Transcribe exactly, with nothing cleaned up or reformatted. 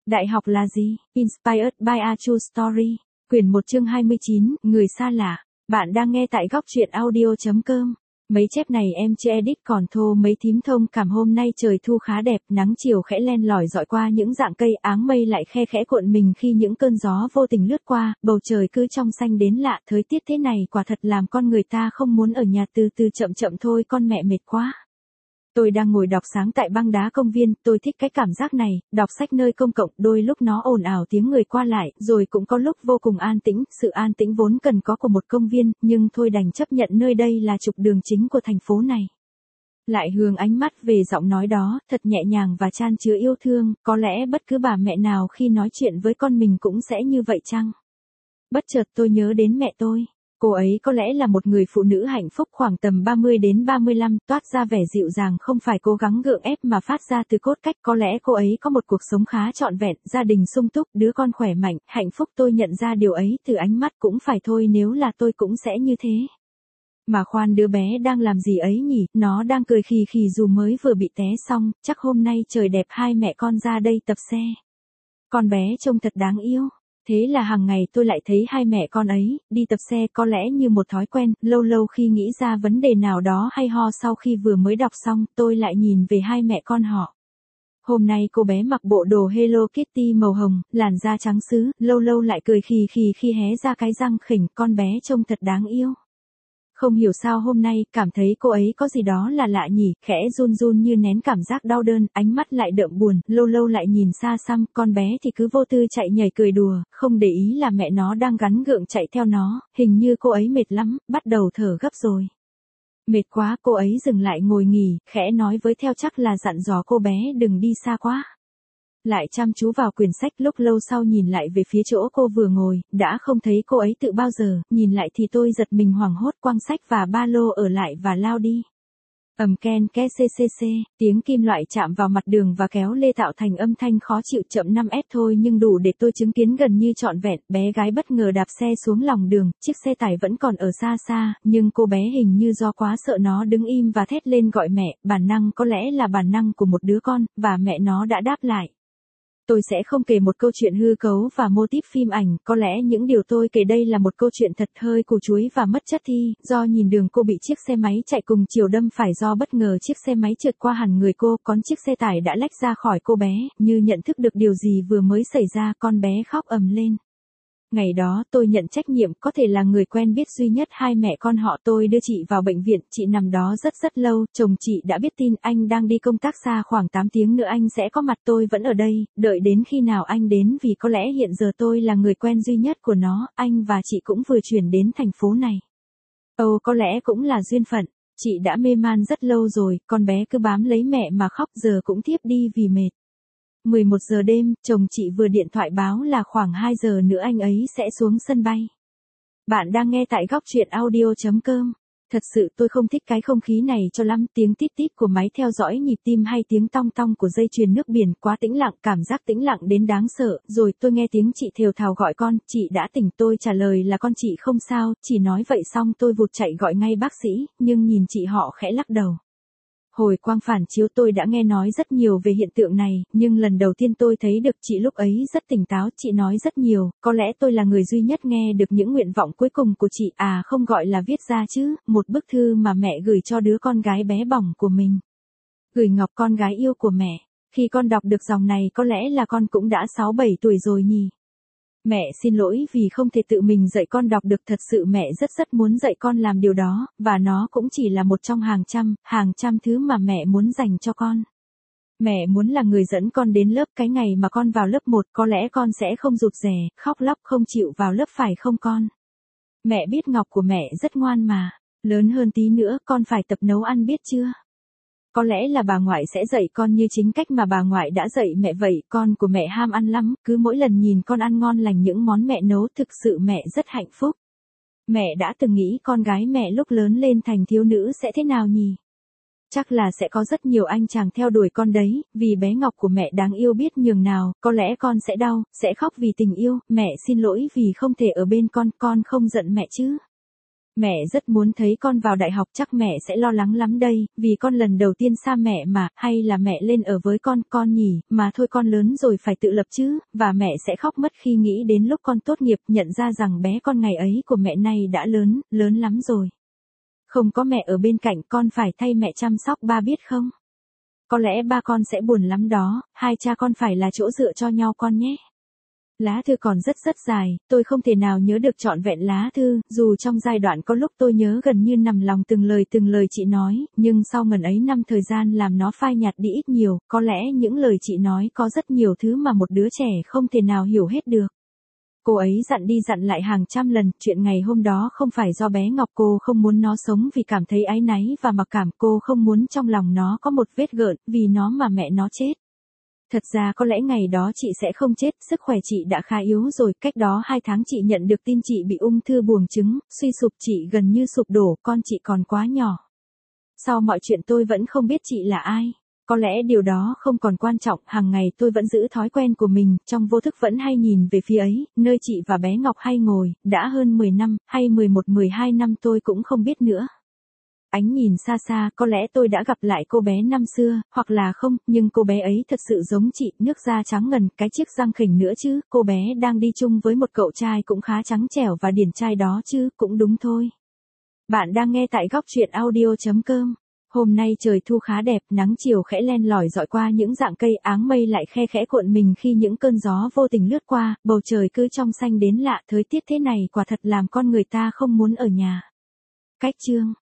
Đại học là gì? Inspired by a True Story. Quyển một chương hai mươi chín, Người xa lạ. Bạn đang nghe tại góc truyện audio chấm com. Mấy chép này em chưa edit còn thô mấy thím thông cảm. Hôm nay trời thu khá đẹp, nắng chiều khẽ len lỏi dọi qua những rặng cây, áng mây lại khe khẽ cuộn mình khi những cơn gió vô tình lướt qua, bầu trời cứ trong xanh đến lạ. Thời tiết thế này quả thật làm con người ta không muốn ở nhà. Từ từ chậm chậm thôi con mẹ mệt quá. Tôi đang ngồi đọc sáng tại băng đá công viên, tôi thích cái cảm giác này, đọc sách nơi công cộng, đôi lúc nó ồn ào tiếng người qua lại, rồi cũng có lúc vô cùng an tĩnh, sự an tĩnh vốn cần có của một công viên, nhưng thôi đành chấp nhận nơi đây là trục đường chính của thành phố này. Lại hướng ánh mắt về giọng nói đó, thật nhẹ nhàng và chan chứa yêu thương, có lẽ bất cứ bà mẹ nào khi nói chuyện với con mình cũng sẽ như vậy chăng? Bất chợt tôi nhớ đến mẹ tôi. Cô ấy có lẽ là một người phụ nữ hạnh phúc khoảng tầm ba mươi đến ba mươi lăm, toát ra vẻ dịu dàng không phải cố gắng gượng ép mà phát ra từ cốt cách. Có lẽ cô ấy có một cuộc sống khá trọn vẹn, gia đình sung túc, đứa con khỏe mạnh, hạnh phúc. Tôi nhận ra điều ấy từ ánh mắt cũng phải thôi, nếu là tôi cũng sẽ như thế. Mà khoan, đứa bé đang làm gì ấy nhỉ, nó đang cười khì khì dù mới vừa bị té xong, chắc hôm nay trời đẹp hai mẹ con ra đây tập xe. Con bé trông thật đáng yêu. Thế là hàng ngày tôi lại thấy hai mẹ con ấy, đi tập xe có lẽ như một thói quen, lâu lâu khi nghĩ ra vấn đề nào đó hay ho sau khi vừa mới đọc xong, tôi lại nhìn về hai mẹ con họ. Hôm nay cô bé mặc bộ đồ Hello Kitty màu hồng, làn da trắng sứ, lâu lâu lại cười khì khì khi hé ra cái răng khỉnh, con bé trông thật đáng yêu. Không hiểu sao hôm nay, cảm thấy cô ấy có gì đó là lạ nhỉ, khẽ run run như nén cảm giác đau đơn, ánh mắt lại đượm buồn, lâu lâu lại nhìn xa xăm, con bé thì cứ vô tư chạy nhảy cười đùa, không để ý là mẹ nó đang gắng gượng chạy theo nó, hình như cô ấy mệt lắm, bắt đầu thở gấp rồi. Mệt quá, cô ấy dừng lại ngồi nghỉ, khẽ nói với theo chắc là dặn dò cô bé đừng đi xa quá. Lại chăm chú vào quyển sách, lúc lâu sau nhìn lại về phía chỗ cô vừa ngồi, đã không thấy cô ấy từ bao giờ, nhìn lại thì tôi giật mình hoảng hốt, quăng sách và ba lô ở lại và lao đi. Ầm ken ke xê xê xê, tiếng kim loại chạm vào mặt đường và kéo lê tạo thành âm thanh khó chịu. Chậm năm ét thôi nhưng đủ để tôi chứng kiến gần như trọn vẹn. Bé gái bất ngờ đạp xe xuống lòng đường, chiếc xe tải vẫn còn ở xa xa, nhưng cô bé hình như do quá sợ nó đứng im và thét lên gọi mẹ, bản năng có lẽ là bản năng của một đứa con, và mẹ nó đã đáp lại. Tôi sẽ không kể một câu chuyện hư cấu và mô típ phim ảnh, có lẽ những điều tôi kể đây là một câu chuyện thật hơi củ chuối và mất chất thi, do nhìn đường cô bị chiếc xe máy chạy cùng chiều đâm phải, do bất ngờ chiếc xe máy trượt qua hẳn người cô, còn chiếc xe tải đã lách ra khỏi cô bé, như nhận thức được điều gì vừa mới xảy ra, con bé khóc ầm lên. Ngày đó tôi nhận trách nhiệm, có thể là người quen biết duy nhất hai mẹ con họ. Tôi đưa chị vào bệnh viện, chị nằm đó rất rất lâu, chồng chị đã biết tin anh đang đi công tác xa, khoảng tám tiếng nữa anh sẽ có mặt. Tôi vẫn ở đây, đợi đến khi nào anh đến, vì có lẽ hiện giờ tôi là người quen duy nhất của nó, anh và chị cũng vừa chuyển đến thành phố này. Ồ, có lẽ cũng là duyên phận, chị đã mê man rất lâu rồi, con bé cứ bám lấy mẹ mà khóc, giờ cũng thiếp đi vì mệt. mười một giờ đêm, chồng chị vừa điện thoại báo là khoảng hai giờ nữa anh ấy sẽ xuống sân bay. Bạn đang nghe tại góc truyện audio chấm com. Thật sự tôi không thích cái không khí này cho lắm, tiếng tít tít của máy theo dõi nhịp tim hay tiếng tong tong của dây chuyền nước biển, quá tĩnh lặng, cảm giác tĩnh lặng đến đáng sợ. Rồi tôi nghe tiếng chị thều thào gọi con, chị đã tỉnh. Tôi trả lời là con chị không sao, chỉ nói vậy xong tôi vụt chạy gọi ngay bác sĩ, nhưng nhìn chị họ khẽ lắc đầu. Hồi quang phản chiếu tôi đã nghe nói rất nhiều về hiện tượng này, nhưng lần đầu tiên tôi thấy được chị lúc ấy rất tỉnh táo, chị nói rất nhiều, có lẽ tôi là người duy nhất nghe được những nguyện vọng cuối cùng của chị, à không gọi là viết ra chứ, một bức thư mà mẹ gửi cho đứa con gái bé bỏng của mình. Gửi Ngọc, con gái yêu của mẹ. Khi con đọc được dòng này có lẽ là con cũng đã sáu bảy tuổi rồi nhỉ. Mẹ xin lỗi vì không thể tự mình dạy con đọc được, thật sự mẹ rất rất muốn dạy con làm điều đó, và nó cũng chỉ là một trong hàng trăm, hàng trăm thứ mà mẹ muốn dành cho con. Mẹ muốn là người dẫn con đến lớp, cái ngày mà con vào lớp một có lẽ con sẽ không rụt rè, khóc lóc không chịu vào lớp phải không con? Mẹ biết Ngọc của mẹ rất ngoan mà, lớn hơn tí nữa con phải tập nấu ăn biết chưa? Có lẽ là bà ngoại sẽ dạy con như chính cách mà bà ngoại đã dạy mẹ vậy, con của mẹ ham ăn lắm, cứ mỗi lần nhìn con ăn ngon lành những món mẹ nấu, thực sự mẹ rất hạnh phúc. Mẹ đã từng nghĩ con gái mẹ lúc lớn lên thành thiếu nữ sẽ thế nào nhỉ? Chắc là sẽ có rất nhiều anh chàng theo đuổi con đấy, vì bé Ngọc của mẹ đáng yêu biết nhường nào, có lẽ con sẽ đau, sẽ khóc vì tình yêu, mẹ xin lỗi vì không thể ở bên con, con không giận mẹ chứ? Mẹ rất muốn thấy con vào đại học, chắc mẹ sẽ lo lắng lắm đây, vì con lần đầu tiên xa mẹ mà, hay là mẹ lên ở với con, con nhỉ, mà thôi con lớn rồi phải tự lập chứ, và mẹ sẽ khóc mất khi nghĩ đến lúc con tốt nghiệp nhận ra rằng bé con ngày ấy của mẹ nay đã lớn, lớn lắm rồi. Không có mẹ ở bên cạnh, con phải thay mẹ chăm sóc ba biết không? Có lẽ ba con sẽ buồn lắm đó, hai cha con phải là chỗ dựa cho nhau con nhé. Lá thư còn rất rất dài, tôi không thể nào nhớ được trọn vẹn lá thư, dù trong giai đoạn có lúc tôi nhớ gần như nằm lòng từng lời từng lời chị nói, nhưng sau ngần ấy năm thời gian làm nó phai nhạt đi ít nhiều, có lẽ những lời chị nói có rất nhiều thứ mà một đứa trẻ không thể nào hiểu hết được. Cô ấy dặn đi dặn lại hàng trăm lần, chuyện ngày hôm đó không phải do bé Ngọc, cô không muốn nó sống vì cảm thấy áy náy và mặc cảm, cô không muốn trong lòng nó có một vết gợn, vì nó mà mẹ nó chết. Thật ra có lẽ ngày đó chị sẽ không chết, sức khỏe chị đã khá yếu rồi, cách đó hai tháng chị nhận được tin chị bị ung thư buồng trứng, suy sụp, chị gần như sụp đổ, con chị còn quá nhỏ. Sau mọi chuyện tôi vẫn không biết chị là ai. Có lẽ điều đó không còn quan trọng, hàng ngày tôi vẫn giữ thói quen của mình, trong vô thức vẫn hay nhìn về phía ấy, nơi chị và bé Ngọc hay ngồi, đã hơn mười năm, hay mười một mười hai năm tôi cũng không biết nữa. Ánh nhìn xa xa, có lẽ tôi đã gặp lại cô bé năm xưa, hoặc là không, nhưng cô bé ấy thật sự giống chị, nước da trắng ngần, cái chiếc răng khỉnh nữa chứ, cô bé đang đi chung với một cậu trai cũng khá trắng trẻo và điển trai đó chứ, cũng đúng thôi. Bạn đang nghe tại góc truyện audio chấm com. Hôm nay trời thu khá đẹp, nắng chiều khẽ len lỏi dọi qua những rặng cây, áng mây lại khe khẽ cuộn mình khi những cơn gió vô tình lướt qua, bầu trời cứ trong xanh đến lạ, thời tiết thế này quả thật làm con người ta không muốn ở nhà. Cách chương